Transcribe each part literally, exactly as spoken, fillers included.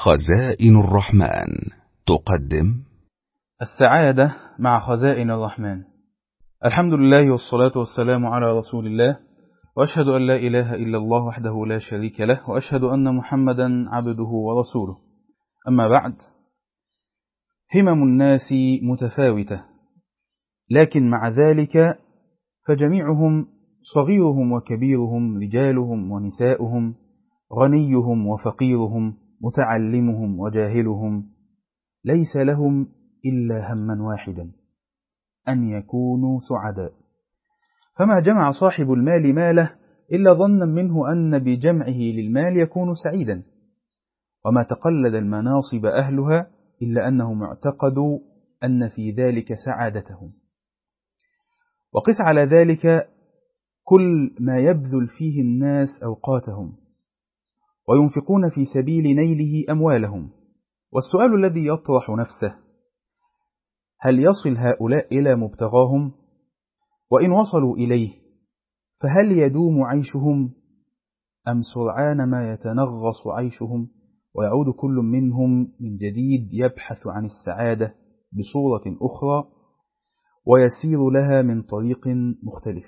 خزائن الرحمن تقدم السعادة مع خزائن الرحمن. الحمد لله والصلاة والسلام على رسول الله، وأشهد أن لا إله إلا الله وحده لا شريك له، وأشهد أن محمدا عبده ورسوله. أما بعد، همم الناس متفاوتة، لكن مع ذلك فجميعهم صغيرهم وكبيرهم، رجالهم ونساؤهم، غنيهم وفقيرهم، متعلمهم وجاهلهم، ليس لهم إلا هما واحدا، أن يكونوا سعداء. فما جمع صاحب المال ماله إلا ظنا منه أن بجمعه للمال يكون سعيدا، وما تقلد المناصب أهلها إلا أنهم اعتقدوا أن في ذلك سعادتهم. وقس على ذلك كل ما يبذل فيه الناس أوقاتهم وينفقون في سبيل نيله أموالهم، والسؤال الذي يطرح نفسه: هل يصل هؤلاء إلى مبتغاهم؟ وإن وصلوا إليه فهل يدوم عيشهم، أم سرعان ما يتنغص عيشهم ويعود كل منهم من جديد يبحث عن السعادة بصورة أخرى ويسير لها من طريق مختلف؟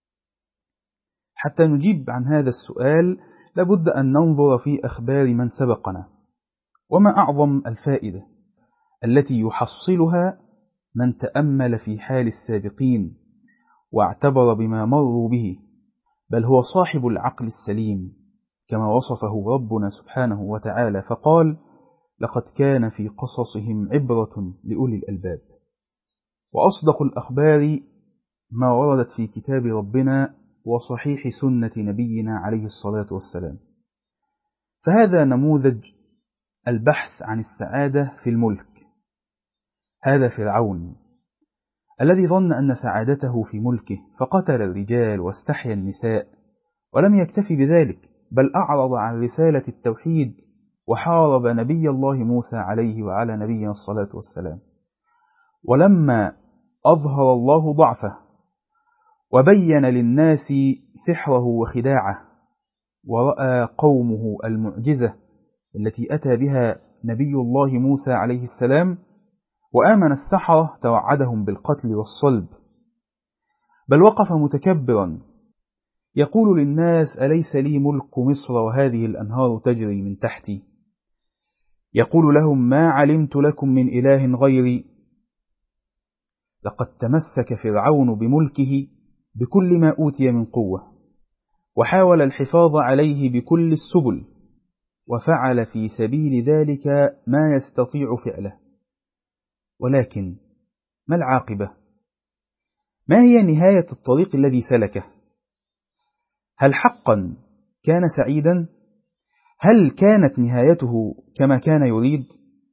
حتى نجيب عن هذا السؤال لابد أن ننظر في أخبار من سبقنا، وما أعظم الفائدة التي يحصلها من تأمل في حال السابقين واعتبر بما مروا به، بل هو صاحب العقل السليم كما وصفه ربنا سبحانه وتعالى فقال: لقد كان في قصصهم عبرة لأولي الألباب. وأصدق الأخبار ما وردت في كتاب ربنا وصحيح سنة نبينا عليه الصلاة والسلام. فهذا نموذج البحث عن السعادة في الملك. هذا فرعون الذي ظن أن سعادته في ملكه فقتل الرجال واستحيا النساء، ولم يكتفي بذلك بل أعرض عن رسالة التوحيد وحارب نبي الله موسى عليه وعلى نبينا الصلاة والسلام. ولما أظهر الله ضعفه وبين للناس سحره وخداعه، ورأى قومه المعجزة التي أتى بها نبي الله موسى عليه السلام، وآمن السحرة توعدهم بالقتل والصلب، بل وقف متكبرا يقول للناس: أليس لي ملك مصر وهذه الأنهار تجري من تحتي؟ يقول لهم: ما علمت لكم من إله غيري. لقد تمسك فرعون بملكه بكل ما أوتي من قوة، وحاول الحفاظ عليه بكل السبل، وفعل في سبيل ذلك ما يستطيع فعله. ولكن ما العاقبة؟ ما هي نهاية الطريق الذي سلكه؟ هل حقا كان سعيدا؟ هل كانت نهايته كما كان يريد؟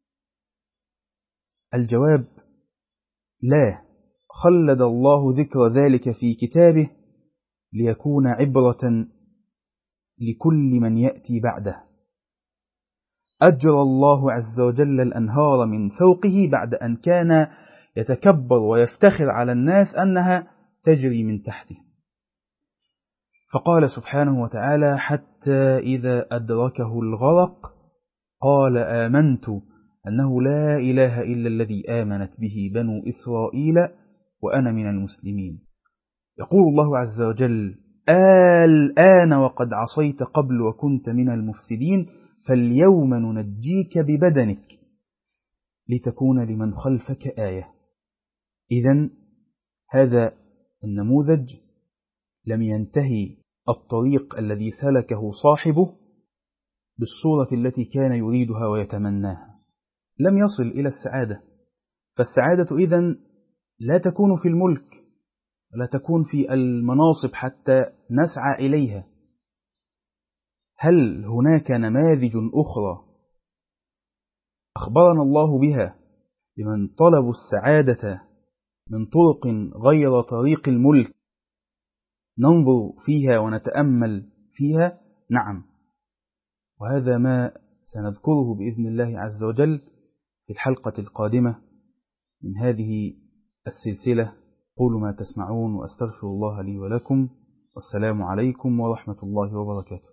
الجواب: لا. خلد الله ذكر ذلك في كتابه ليكون عبرة لكل من يأتي بعده. أجرى الله عز وجل الأنهار من فوقه بعد أن كان يتكبر ويفتخر على الناس أنها تجري من تحته. فقال سبحانه وتعالى: حتى إذا أدركه الغرق قال آمنت أنه لا إله إلا الذي آمنت به بنو إسرائيل وأنا من المسلمين. يقول الله عز وجل: الآن وقد عصيت قبل وكنت من المفسدين فاليوم ننجيك ببدنك لتكون لمن خلفك آية. إذن هذا النموذج لم ينتهي الطريق الذي سلكه صاحبه بالصورة التي كان يريدها ويتمناها، لم يصل إلى السعادة. فالسعادة إذن لا تكون في الملك ولا تكون في المناصب حتى نسعى إليها. هل هناك نماذج أخرى أخبرنا الله بها لمن طلبوا السعادة من طرق غير طريق الملك ننظر فيها ونتأمل فيها؟ نعم، وهذا ما سنذكره بإذن الله عز وجل في الحلقة القادمة من هذه السلسلة. قولوا ما تسمعون، وأستغفر الله لي ولكم، والسلام عليكم ورحمة الله وبركاته.